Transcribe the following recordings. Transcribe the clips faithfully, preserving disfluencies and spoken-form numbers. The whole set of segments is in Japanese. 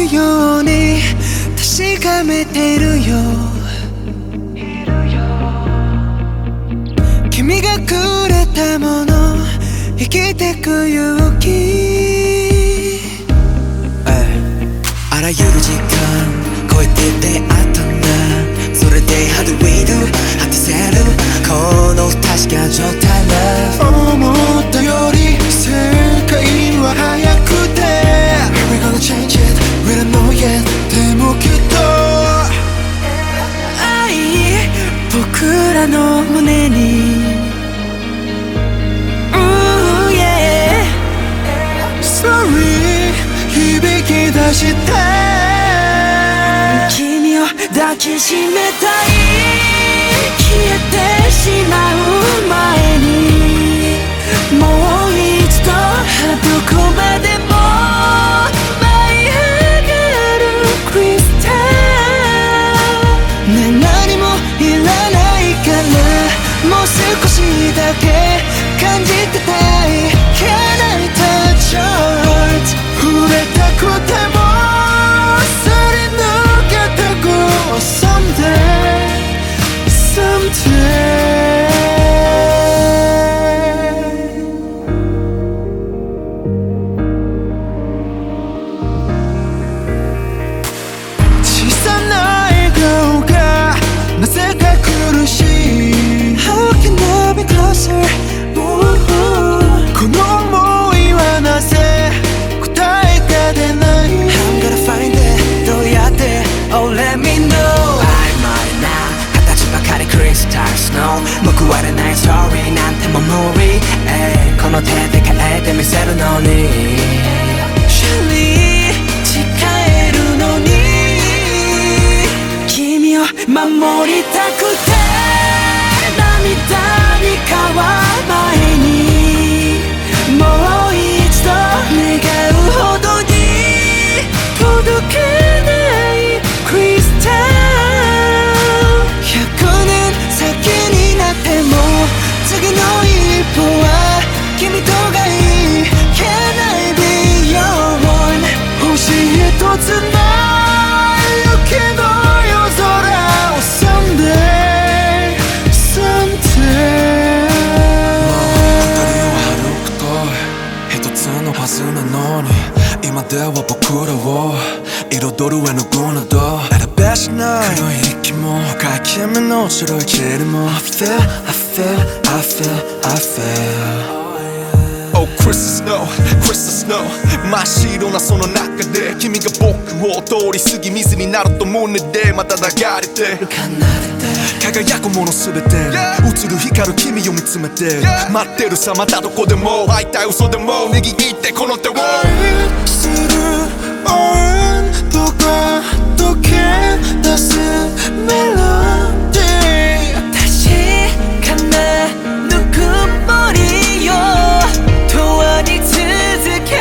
ように確かめてるよ。君がくれたもの、生きてく勇気。あらゆる時間超えて出会ったんだ。それで How do we do 果たせるこの確か状態。 Love 思ったより世界は速くて We're gonna change it We don't know yet でもきっと愛僕らの胸に Ooh yeah Sorry 響き出して君を抱きしめたい。消えてしまう前にもう一度どこまでも舞い上がるクリスタルね。何もいらないからもう少しだけ感じてたい。 Can I touch your heart 触れたくてもすり抜けてく Someday Someday小さな笑顔がなぜか苦しい How can I be closer Ooh, この想いはなぜ答えが出ない I'm gonna find it どうやって Oh let me know 曖昧な形ばかりクリスタルスノー報われないストーリーなんても無理、えー、この手で変えてみせるのに Surely 誓えるのに君を守りたくて涙に変わる前にもう一度願うほどに届けないクリスタルひゃくねん先になっても次の一歩は君とがいい Can I be your one 星一つない雪の夜空を Someday Someday 当たりを歩くと一つのパズルなのに今では僕らを彩る絵の具など選べしない黒い息も深い君の白い塵も I feel, I feel, I feel, I feel Oh Crystal Snow, Crystal Snow 真っ白なその中で君が僕を通り過ぎ水になると胸でまた流れて輝くものすべて映る光る君を見つめて待ってるさまたどこでも会いたい嘘でも握ってこの手を愛する温度が溶け出すメロディー確かなぬくもりよ永遠に続け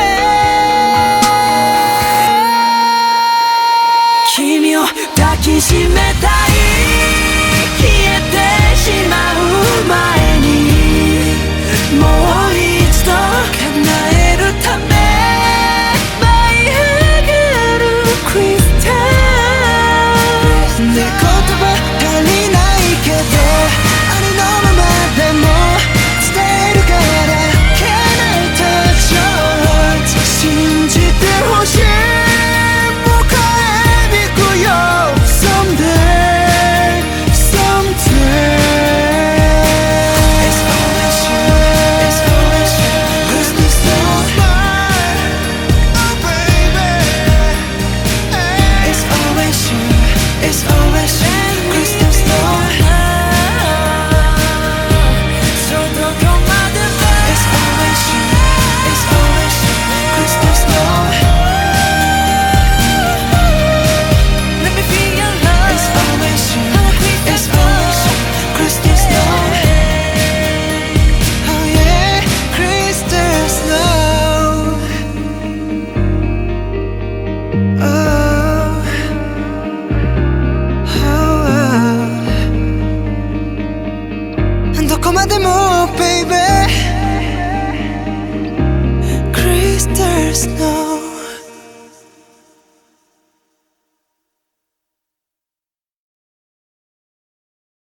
君を抱きしめたい。消えてしまう前にもう一度叶えるため舞い上がるクリスタルね。言葉足りないけどありのままでも伝えるから Can I touch your heart 信じてほしい。迎えに行くよ Someday Someday It's always you It's always you Crystal Snow Oh baby It's always you It's always you Crystal Snow So don't come out the back It's always you It's always you Crystal Snow Let me feel your love It's always you It's always you Crystal Snow Oh yeah Crystal Snow Oh Oh どこまでも baby Crystal Snow